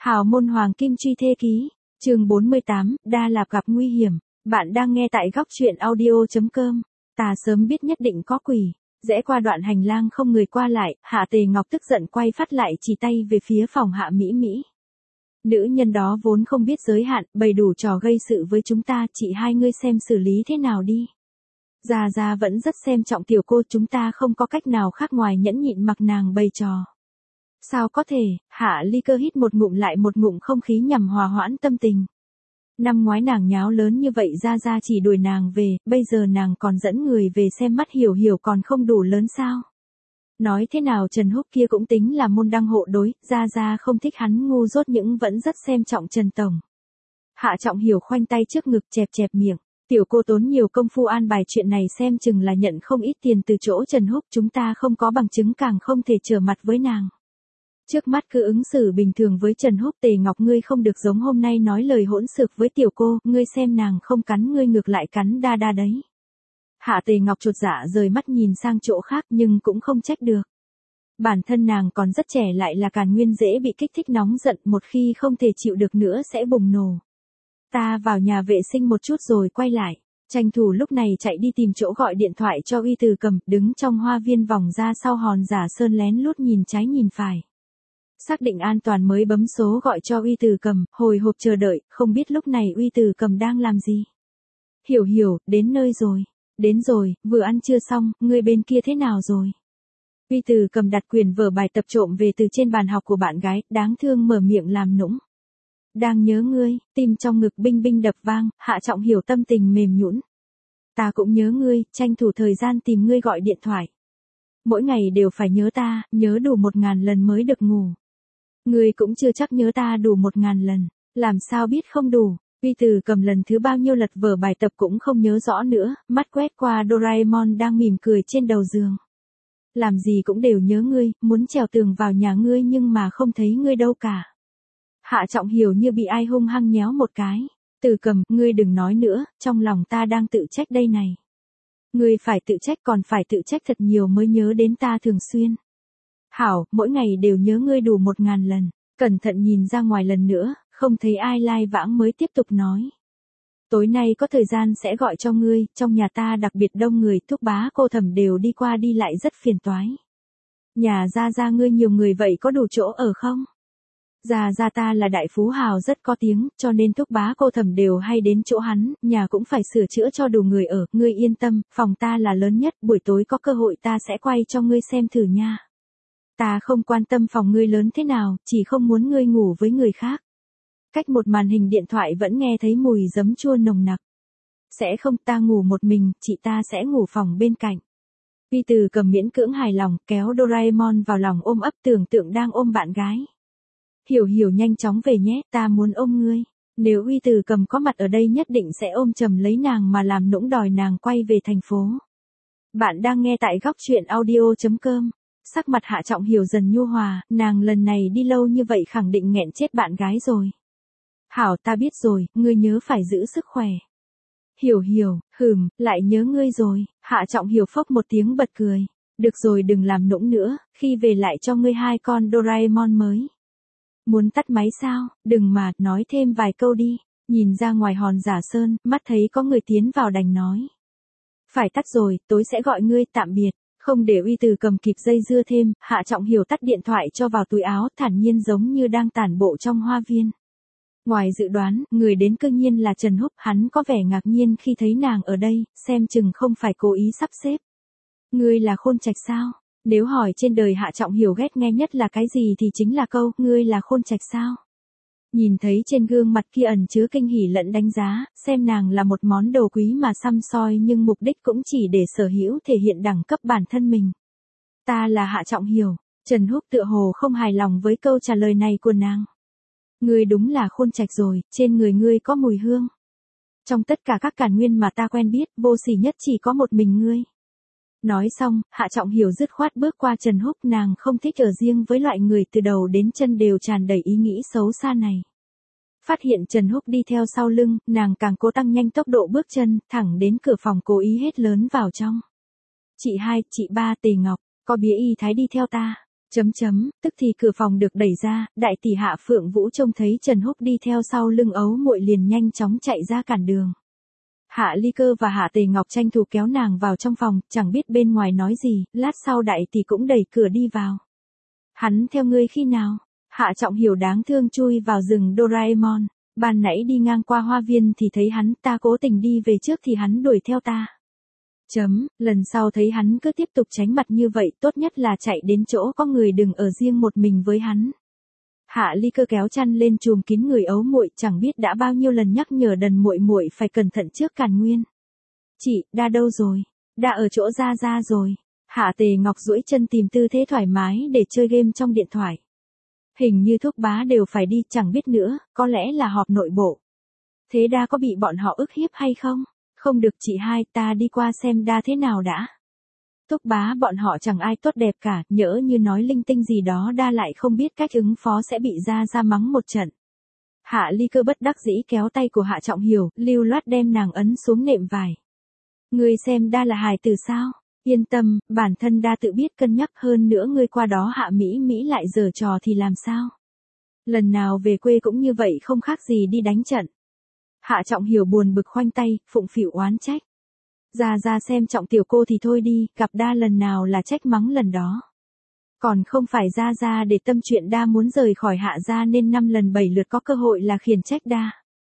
Hào môn Hoàng Kim Truy Thê Ký, chương 48, Đa Lạp gặp nguy hiểm. Bạn đang nghe tại góc truyện audio.com. Ta sớm biết nhất định có quỷ. Rẽ qua đoạn hành lang không người qua lại, Hạ Tề Ngọc tức giận quay phát lại chỉ tay về phía phòng Hạ Mỹ Mỹ. Nữ nhân đó vốn không biết giới hạn, bày đủ trò gây sự với chúng ta, chị hai ngươi xem xử lý thế nào đi. Gia vẫn rất xem trọng tiểu cô, chúng ta không có cách nào khác ngoài nhẫn nhịn mặc nàng bày trò. Sao có thể? Hạ Ly Cơ hít một ngụm lại một ngụm không khí nhằm hòa hoãn tâm tình. Năm ngoái nàng nháo lớn như vậy Gia chỉ đuổi nàng về, bây giờ nàng còn dẫn người về xem mắt Hiểu Hiểu còn không đủ lớn sao? Nói thế nào Trần Húc kia cũng tính là môn đăng hộ đối, Gia không thích hắn ngu dốt nhưng vẫn rất xem trọng Trần Tổng. Hạ Trọng Hiểu khoanh tay trước ngực chẹp miệng, tiểu cô tốn nhiều công phu an bài chuyện này xem chừng là nhận không ít tiền từ chỗ Trần Húc, chúng ta không có bằng chứng càng không thể trở mặt với nàng. Trước mắt cứ ứng xử bình thường với Trần Húc. Tề Ngọc ngươi không được giống hôm nay nói lời hỗn xược với tiểu cô, ngươi xem nàng không cắn ngươi ngược lại cắn đa đấy. Hạ Tề Ngọc chột dạ rời mắt nhìn sang chỗ khác nhưng cũng không trách được. Bản thân nàng còn rất trẻ lại là Càn Nguyên dễ bị kích thích nóng giận, một khi không thể chịu được nữa sẽ bùng nổ. Ta vào nhà vệ sinh một chút rồi quay lại. Tranh thủ lúc này chạy đi tìm chỗ gọi điện thoại cho Uy Từ Cầm, đứng trong hoa viên vòng ra sau hòn giả sơn lén lút nhìn trái nhìn phải. Xác định an toàn mới bấm số gọi cho Uy Từ Cầm, hồi hộp chờ đợi, không biết lúc này Uy Từ Cầm đang làm gì. Hiểu, đến nơi rồi. Đến rồi, vừa ăn trưa xong, ngươi bên kia thế nào rồi? Uy Từ Cầm đặt quyển vở bài tập trộm về từ trên bàn học của bạn gái, đáng thương mở miệng làm nũng. Đang nhớ ngươi, tim trong ngực binh đập vang, Hạ Trọng Hiểu tâm tình mềm nhũn. Ta cũng nhớ ngươi, tranh thủ thời gian tìm ngươi gọi điện thoại. Mỗi ngày đều phải nhớ ta, nhớ đủ 1000 lần mới được ngủ. Ngươi cũng chưa chắc nhớ ta đủ 1000 lần, làm sao biết không đủ. Uy Từ Cầm lần thứ bao nhiêu lật vở bài tập cũng không nhớ rõ nữa, mắt quét qua Doraemon đang mỉm cười trên đầu giường. Làm gì cũng đều nhớ ngươi, muốn trèo tường vào nhà ngươi nhưng mà không thấy ngươi đâu cả. Hạ Trọng Hiểu như bị ai hung hăng nhéo một cái. Từ Cầm, ngươi đừng nói nữa, trong lòng ta đang tự trách đây này. Ngươi phải tự trách, còn phải tự trách thật nhiều mới nhớ đến ta thường xuyên. Hảo, mỗi ngày đều nhớ ngươi đủ 1000 lần. Cẩn thận nhìn ra ngoài lần nữa, không thấy ai lai vãng mới tiếp tục nói. Tối nay có thời gian sẽ gọi cho ngươi, trong nhà ta đặc biệt đông người, Thúc Bá cô Thẩm đều đi qua đi lại rất phiền toái. Nhà Gia ngươi nhiều người vậy có đủ chỗ ở không? Gia ta là đại phú hào rất có tiếng, cho nên Thúc Bá cô Thẩm đều hay đến chỗ hắn, nhà cũng phải sửa chữa cho đủ người ở, ngươi yên tâm, phòng ta là lớn nhất, buổi tối có cơ hội ta sẽ quay cho ngươi xem thử nha. Ta không quan tâm phòng ngươi lớn thế nào, chỉ không muốn ngươi ngủ với người khác. Cách một màn hình điện thoại vẫn nghe thấy mùi giấm chua nồng nặc. Sẽ không, ta ngủ một mình, chị ta sẽ ngủ phòng bên cạnh. Uy Từ Cầm miễn cưỡng hài lòng, kéo Doraemon vào lòng ôm ấp tưởng tượng đang ôm bạn gái. Hiểu nhanh chóng về nhé, ta muốn ôm ngươi. Nếu Uy Từ Cầm có mặt ở đây nhất định sẽ ôm chầm lấy nàng mà làm nũng đòi nàng quay về thành phố. Bạn đang nghe tại góc truyện audio.com. Sắc mặt Hạ Trọng Hiểu dần nhu hòa, nàng lần này đi lâu như vậy khẳng định nghẹn chết bạn gái rồi. Hảo, ta biết rồi, ngươi nhớ phải giữ sức khỏe. Hiểu, lại nhớ ngươi rồi. Hạ Trọng Hiểu phốc một tiếng bật cười. Được rồi, đừng làm nũng nữa, khi về lại cho ngươi 2 con Doraemon mới. Muốn tắt máy sao? Đừng mà, nói thêm vài câu đi. Nhìn ra ngoài hòn giả sơn, mắt thấy có người tiến vào đành nói. Phải tắt rồi, tối sẽ gọi ngươi, tạm biệt. Không để Uy Từ Cầm kịp dây dưa thêm, Hạ Trọng Hiểu tắt điện thoại cho vào túi áo, thản nhiên giống như đang tản bộ trong hoa viên. Ngoài dự đoán, người đến cư nhiên là Trần Húc, hắn có vẻ ngạc nhiên khi thấy nàng ở đây, xem chừng không phải cố ý sắp xếp. Ngươi là Khôn Trạch sao? Nếu hỏi trên đời Hạ Trọng Hiểu ghét nghe nhất là cái gì thì chính là câu, ngươi là Khôn Trạch sao? Nhìn thấy trên gương mặt kia ẩn chứa kinh hỉ lẫn đánh giá, xem nàng là một món đồ quý mà săm soi nhưng mục đích cũng chỉ để sở hữu thể hiện đẳng cấp bản thân mình. Ta là Hạ Trọng Hiểu. Trần Húc tựa hồ không hài lòng với câu trả lời này của nàng. Ngươi đúng là Khôn Trạch rồi, trên người ngươi có mùi hương. Trong tất cả các Càn Nguyên mà ta quen biết, vô sỉ nhất chỉ có một mình ngươi. Nói xong, Hạ Trọng Hiểu dứt khoát bước qua Trần Húc, nàng không thích ở riêng với loại người từ đầu đến chân đều tràn đầy ý nghĩ xấu xa này. Phát hiện Trần Húc đi theo sau lưng, nàng càng cố tăng nhanh tốc độ bước chân, thẳng đến cửa phòng cố ý hét lớn vào trong. Chị hai, chị ba, Tề Ngọc, có bía y thái đi theo ta. Tức thì cửa phòng được đẩy ra, đại tỷ Hạ Phượng Vũ trông thấy Trần Húc đi theo sau lưng ấu muội liền nhanh chóng chạy ra cản đường. Hạ Ly Cơ và Hạ Tề Ngọc tranh thủ kéo nàng vào trong phòng, chẳng biết bên ngoài nói gì, lát sau đại tỷ cũng đẩy cửa đi vào. Hắn theo ngươi khi nào? Hạ Trọng Hiểu đáng thương chui vào rừng Doraemon, ban nãy đi ngang qua hoa viên thì thấy hắn, ta cố tình đi về trước thì hắn đuổi theo ta. Lần sau thấy hắn cứ tiếp tục tránh mặt như vậy, tốt nhất là chạy đến chỗ có người, đừng ở riêng một mình với hắn. Hạ Ly Cơ kéo chăn lên trùm kín người ấu muội, chẳng biết đã bao nhiêu lần nhắc nhở đần muội muội phải cẩn thận trước Càn Nguyên. Chị, đa đâu rồi? Đa ở chỗ Gia Gia rồi. Hạ Tề Ngọc duỗi chân tìm tư thế thoải mái để chơi game trong điện thoại. Hình như Thúc Bá đều phải đi, chẳng biết nữa, có lẽ là họp nội bộ. Thế Đa có bị bọn họ ức hiếp hay không? Không được chị hai, ta đi qua xem Đa thế nào đã. Thúc Bá bọn họ chẳng ai tốt đẹp cả, nhỡ như nói linh tinh gì đó Đa lại không biết cách ứng phó sẽ bị Gia Gia mắng một trận. Hạ Ly Cơ bất đắc dĩ kéo tay của Hạ Trọng Hiểu, lưu loát đem nàng ấn xuống nệm vải. Ngươi xem Đa là hài tử sao? Yên tâm, bản thân Đa tự biết cân nhắc, hơn nữa ngươi qua đó Hạ Mỹ Mỹ lại giở trò thì làm sao? Lần nào về quê cũng như vậy, không khác gì đi đánh trận. Hạ Trọng Hiểu buồn bực khoanh tay, phụng phịu oán trách. Gia Gia xem trọng tiểu cô thì thôi đi, gặp Đa lần nào là trách mắng lần đó. Còn không phải Gia Gia để tâm chuyện Đa muốn rời khỏi Hạ gia nên 5 lần 7 lượt có cơ hội là khiển trách Đa.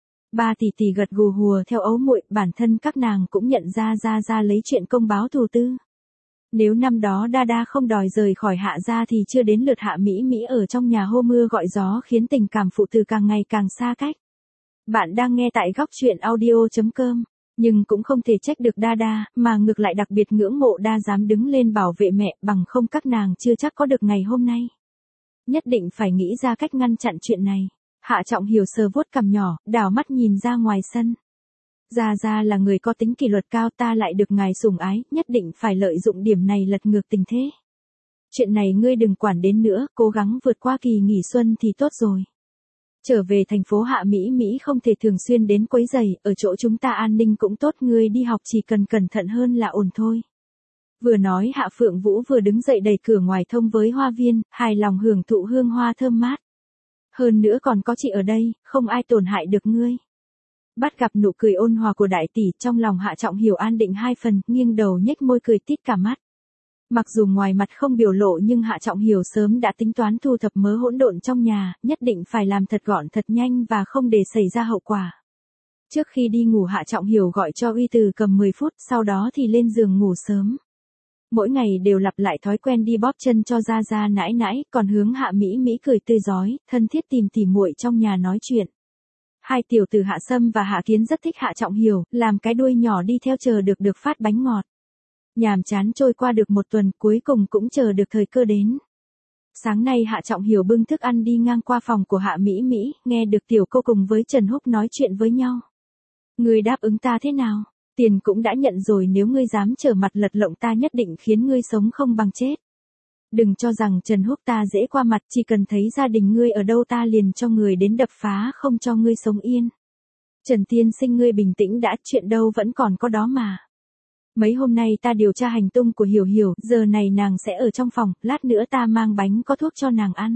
Ba tỷ tỷ gật gù hùa theo ấu muội, bản thân các nàng cũng nhận ra Gia Gia lấy chuyện công báo thù tư. Nếu năm đó Đa không đòi rời khỏi Hạ gia thì chưa đến lượt Hạ Mỹ Mỹ ở trong nhà hô mưa gọi gió, khiến tình cảm phụ tử càng ngày càng xa cách. Bạn đang nghe tại góc truyện audio.com, nhưng cũng không thể trách được Đa, mà ngược lại đặc biệt ngưỡng mộ Đa dám đứng lên bảo vệ mẹ, bằng không các nàng chưa chắc có được ngày hôm nay. Nhất định phải nghĩ ra cách ngăn chặn chuyện này. Hạ Trọng Hiểu sờ vuốt cằm nhỏ, đảo mắt nhìn ra ngoài sân. Gia Gia là người có tính kỷ luật cao, ta lại được ngài sủng ái, nhất định phải lợi dụng điểm này lật ngược tình thế. Chuyện này ngươi đừng quản đến nữa, cố gắng vượt qua kỳ nghỉ xuân thì tốt rồi. Trở về thành phố Hạ Mỹ Mỹ không thể thường xuyên đến quấy rầy, ở chỗ chúng ta an ninh cũng tốt, ngươi đi học chỉ cần cẩn thận hơn là ổn thôi. Vừa nói Hạ Phượng Vũ vừa đứng dậy đẩy cửa ngoài thông với hoa viên, hài lòng hưởng thụ hương hoa thơm mát. Hơn nữa còn có chị ở đây, không ai tổn hại được ngươi. Bắt gặp nụ cười ôn hòa của đại tỷ, trong lòng Hạ Trọng Hiểu an định 2 phần, nghiêng đầu nhếch môi cười tít cả mắt. Mặc dù ngoài mặt không biểu lộ nhưng Hạ Trọng Hiểu sớm đã tính toán thu thập mớ hỗn độn trong nhà, nhất định phải làm thật gọn thật nhanh và không để xảy ra hậu quả. Trước khi đi ngủ Hạ Trọng Hiểu gọi cho Uy Từ cầm 10 phút, sau đó thì lên giường ngủ sớm. Mỗi ngày đều lặp lại thói quen đi bóp chân cho Gia Gia nãi nãi, còn hướng Hạ Mỹ Mỹ cười tươi rói, thân thiết tìm tỉ muội trong nhà nói chuyện. Hai tiểu tử Hạ Sâm và Hạ Kiến rất thích Hạ Trọng Hiểu, làm cái đuôi nhỏ đi theo chờ được phát bánh ngọt. Nhàm chán trôi qua được 1 tuần, cuối cùng cũng chờ được thời cơ đến. Sáng nay Hạ Trọng Hiểu bưng thức ăn đi ngang qua phòng của Hạ Mỹ Mỹ, nghe được tiểu cô cùng với Trần Húc nói chuyện với nhau. Ngươi đáp ứng ta thế nào? Tiền cũng đã nhận rồi, nếu ngươi dám trở mặt lật lọng ta nhất định khiến ngươi sống không bằng chết. Đừng cho rằng Trần Húc ta dễ qua mặt, chỉ cần thấy gia đình ngươi ở đâu ta liền cho người đến đập phá, không cho ngươi sống yên. Trần tiên sinh ngươi bình tĩnh đã, chuyện đâu vẫn còn có đó mà. Mấy hôm nay ta điều tra hành tung của Hiểu Hiểu, giờ này nàng sẽ ở trong phòng, lát nữa ta mang bánh có thuốc cho nàng ăn.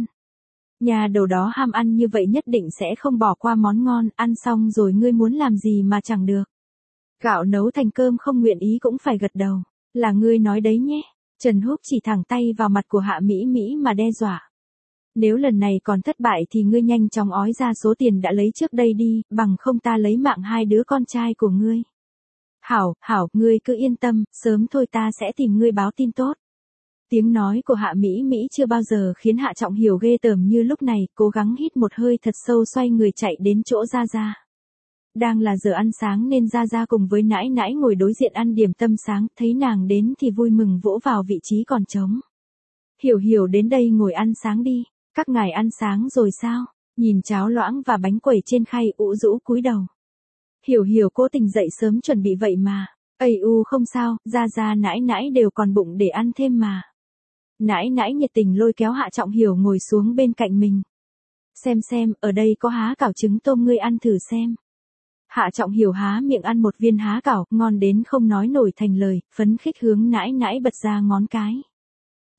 Nhà đầu đó ham ăn như vậy nhất định sẽ không bỏ qua món ngon, ăn xong rồi ngươi muốn làm gì mà chẳng được. Gạo nấu thành cơm không nguyện ý cũng phải gật đầu, là ngươi nói đấy nhé. Trần Húc chỉ thẳng tay vào mặt của Hạ Mỹ Mỹ mà đe dọa. Nếu lần này còn thất bại thì ngươi nhanh chóng ói ra số tiền đã lấy trước đây đi, bằng không ta lấy mạng 2 đứa con trai của ngươi. Hảo, ngươi cứ yên tâm, sớm thôi ta sẽ tìm ngươi báo tin tốt. Tiếng nói của Hạ Mỹ Mỹ chưa bao giờ khiến Hạ Trọng Hiểu ghê tởm như lúc này, cố gắng hít một hơi thật sâu xoay người chạy đến chỗ Gia Gia. Đang là giờ ăn sáng nên Gia Gia cùng với nãi nãi ngồi đối diện ăn điểm tâm sáng, thấy nàng đến thì vui mừng vỗ vào vị trí còn trống. Hiểu đến đây ngồi ăn sáng đi, các ngài ăn sáng rồi sao? Nhìn cháo loãng và bánh quẩy trên khay ủ rũ cúi đầu. Hiểu cố tình dậy sớm chuẩn bị vậy mà. Không sao, Gia Gia nãi nãi đều còn bụng để ăn thêm mà. Nãi nãi nhiệt tình lôi kéo Hạ Trọng Hiểu ngồi xuống bên cạnh mình. Xem, ở đây có há cảo trứng tôm, ngươi ăn thử xem. Hạ Trọng Hiểu há miệng ăn một viên há cảo, ngon đến không nói nổi thành lời, phấn khích hướng nãi nãi bật ra ngón cái.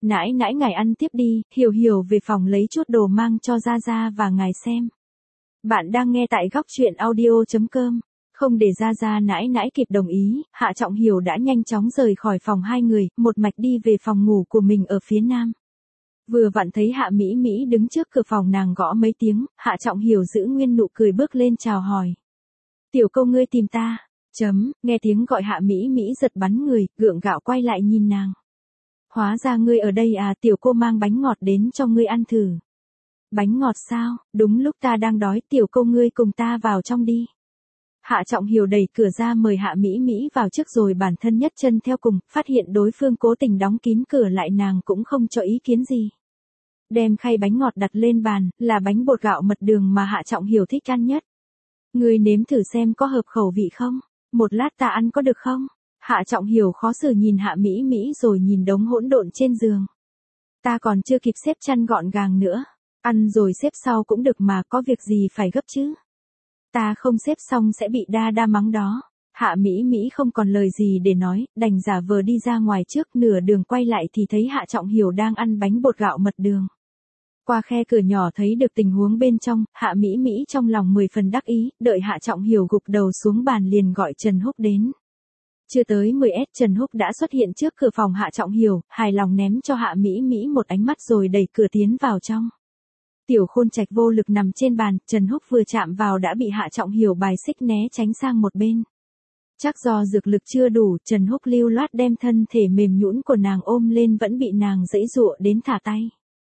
Nãi nãi ngài ăn tiếp đi, Hiểu Hiểu về phòng lấy chút đồ mang cho Gia Gia và ngài xem. Bạn đang nghe tại góc chuyện audio.com. Không để Gia nãi nãi kịp đồng ý, Hạ Trọng Hiểu đã nhanh chóng rời khỏi phòng hai người, một mạch đi về phòng ngủ của mình ở phía nam. Vừa vặn thấy Hạ Mỹ Mỹ đứng trước cửa phòng nàng gõ mấy tiếng, Hạ Trọng Hiểu giữ nguyên nụ cười bước lên chào hỏi. Tiểu Câu ngươi tìm ta. Nghe tiếng gọi Hạ Mỹ Mỹ giật bắn người, gượng gạo quay lại nhìn nàng. Hóa ra ngươi ở đây à, tiểu cô mang bánh ngọt đến cho ngươi ăn thử. Bánh ngọt sao, đúng lúc ta đang đói, tiểu Câu ngươi cùng ta vào trong đi. Hạ Trọng Hiểu đẩy cửa ra mời Hạ Mỹ Mỹ vào trước rồi bản thân nhấc chân theo cùng, phát hiện đối phương cố tình đóng kín cửa lại nàng cũng không cho ý kiến gì. Đem khay bánh ngọt đặt lên bàn, là bánh bột gạo mật đường mà Hạ Trọng Hiểu thích ăn nhất. Ngươi nếm thử xem có hợp khẩu vị không? Một lát ta ăn có được không? Hạ Trọng Hiểu khó xử nhìn Hạ Mỹ Mỹ rồi nhìn đống hỗn độn trên giường. Ta còn chưa kịp xếp chăn gọn gàng nữa. Ăn rồi xếp sau cũng được mà, có việc gì phải gấp chứ? Ta không xếp xong sẽ bị đa mắng đó. Hạ Mỹ Mỹ không còn lời gì để nói, đành giả vờ đi ra ngoài trước, nửa đường quay lại thì thấy Hạ Trọng Hiểu đang ăn bánh bột gạo mật đường. Qua khe cửa nhỏ thấy được tình huống bên trong, Hạ Mỹ Mỹ trong lòng 10 phần đắc ý, đợi Hạ Trọng Hiểu gục đầu xuống bàn liền gọi Trần Húc đến. Chưa tới 10s Trần Húc đã xuất hiện trước cửa phòng Hạ Trọng Hiểu, hài lòng ném cho Hạ Mỹ Mỹ một ánh mắt rồi đẩy cửa tiến vào trong. Tiểu Khôn Trạch vô lực nằm trên bàn, Trần Húc vừa chạm vào đã bị Hạ Trọng Hiểu bài xích né tránh sang một bên. Chắc do dược lực chưa đủ, Trần Húc lưu loát đem thân thể mềm nhũn của nàng ôm lên vẫn bị nàng giãy giụa đến thả tay.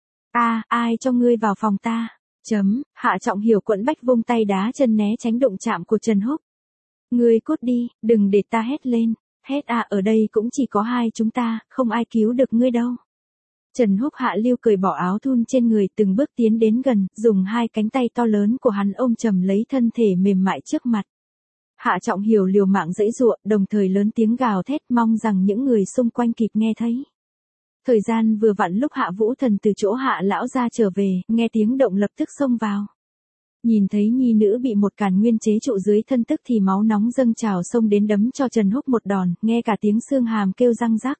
Ai cho ngươi vào phòng ta? Hạ Trọng Hiểu quẫn bách vung tay đá chân né tránh đụng chạm của Trần Húc. Ngươi cút đi, đừng để ta hét lên. Hét à, ở đây cũng chỉ có hai chúng ta, không ai cứu được ngươi đâu. Trần Húc hạ lưu cởi bỏ áo thun trên người, từng bước tiến đến gần, dùng hai cánh tay to lớn của hắn ôm chầm lấy thân thể mềm mại trước mặt. Hạ Trọng Hiểu liều mạng giãy giụa, đồng thời lớn tiếng gào thét mong rằng những người xung quanh kịp nghe thấy. Thời gian vừa vặn lúc Hạ Vũ Thần từ chỗ Hạ lão gia trở về, nghe tiếng động lập tức xông vào. Nhìn thấy nhi nữ bị một càn nguyên chế trụ dưới thân tức thì máu nóng dâng trào xông đến đấm cho Trần Húc một đòn, nghe cả tiếng xương hàm kêu răng rắc.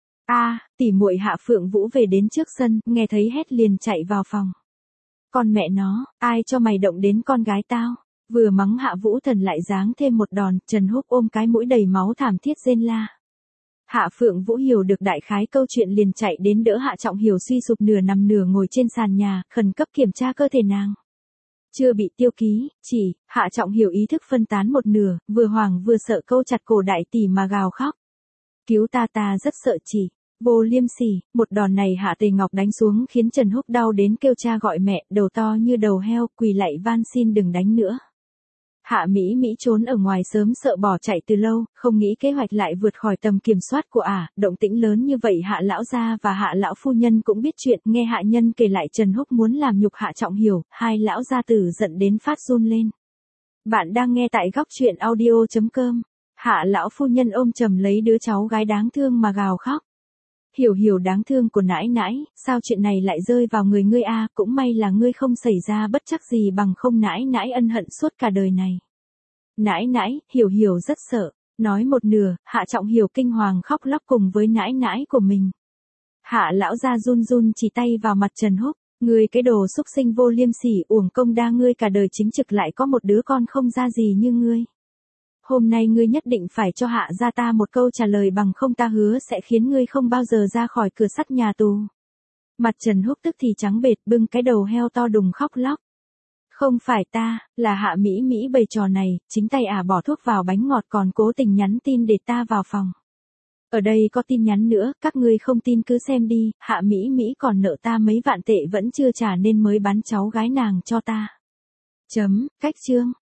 Tỉ muội Hạ Phượng Vũ về đến trước sân, nghe thấy hét liền chạy vào phòng. Con mẹ nó, ai cho mày động đến con gái tao? Vừa mắng Hạ Vũ Thần lại giáng thêm một đòn, Trần Húc ôm cái mũi đầy máu thảm thiết rên la. Hạ Phượng Vũ hiểu được đại khái câu chuyện liền chạy đến đỡ Hạ Trọng Hiểu suy sụp nửa nằm nửa ngồi trên sàn nhà, khẩn cấp kiểm tra cơ thể nàng. Chưa bị tiêu ký, chỉ, Hạ Trọng Hiểu ý thức phân tán một nửa, vừa hoảng vừa sợ câu chặt cổ đại tỷ mà gào khóc. Cứu ta rất sợ chị. Vô liêm sỉ, một đòn này Hạ Tề Ngọc đánh xuống khiến Trần Húc đau đến kêu cha gọi mẹ, đầu to như đầu heo, quỳ lạy van xin đừng đánh nữa. Hạ Mỹ Mỹ trốn ở ngoài sớm sợ bỏ chạy từ lâu, không nghĩ kế hoạch lại vượt khỏi tầm kiểm soát của động tĩnh lớn như vậy Hạ lão gia và Hạ lão phu nhân cũng biết chuyện, nghe Hạ nhân kể lại Trần Húc muốn làm nhục Hạ Trọng Hiểu, hai lão gia tử giận đến phát run lên. Bạn đang nghe tại góc chuyện audio.com. Hạ lão phu nhân ôm chầm lấy đứa cháu gái đáng thương mà gào khóc. Hiểu đáng thương của nãi nãi, sao chuyện này lại rơi vào người ngươi cũng may là ngươi không xảy ra bất trắc gì bằng không nãi nãi ân hận suốt cả đời này. Nãi, Hiểu rất sợ, nói một nửa, Hạ Trọng Hiểu kinh hoàng khóc lóc cùng với nãi nãi của mình. Hạ lão gia run chỉ tay vào mặt Trần Húc, ngươi cái đồ xúc sinh vô liêm sỉ, uổng công đa ngươi cả đời chính trực lại có một đứa con không ra gì như ngươi. Hôm nay ngươi nhất định phải cho Hạ gia ta một câu trả lời bằng không ta hứa sẽ khiến ngươi không bao giờ ra khỏi cửa sắt nhà tù. Mặt Trần Húc tức thì trắng bệch bưng cái đầu heo to đùng khóc lóc. Không phải ta, là Hạ Mỹ Mỹ bày trò này, chính tay bỏ thuốc vào bánh ngọt còn cố tình nhắn tin để ta vào phòng. Ở đây có tin nhắn nữa, các ngươi không tin cứ xem đi, Hạ Mỹ Mỹ còn nợ ta mấy vạn tệ vẫn chưa trả nên mới bán cháu gái nàng cho ta. Cách chương.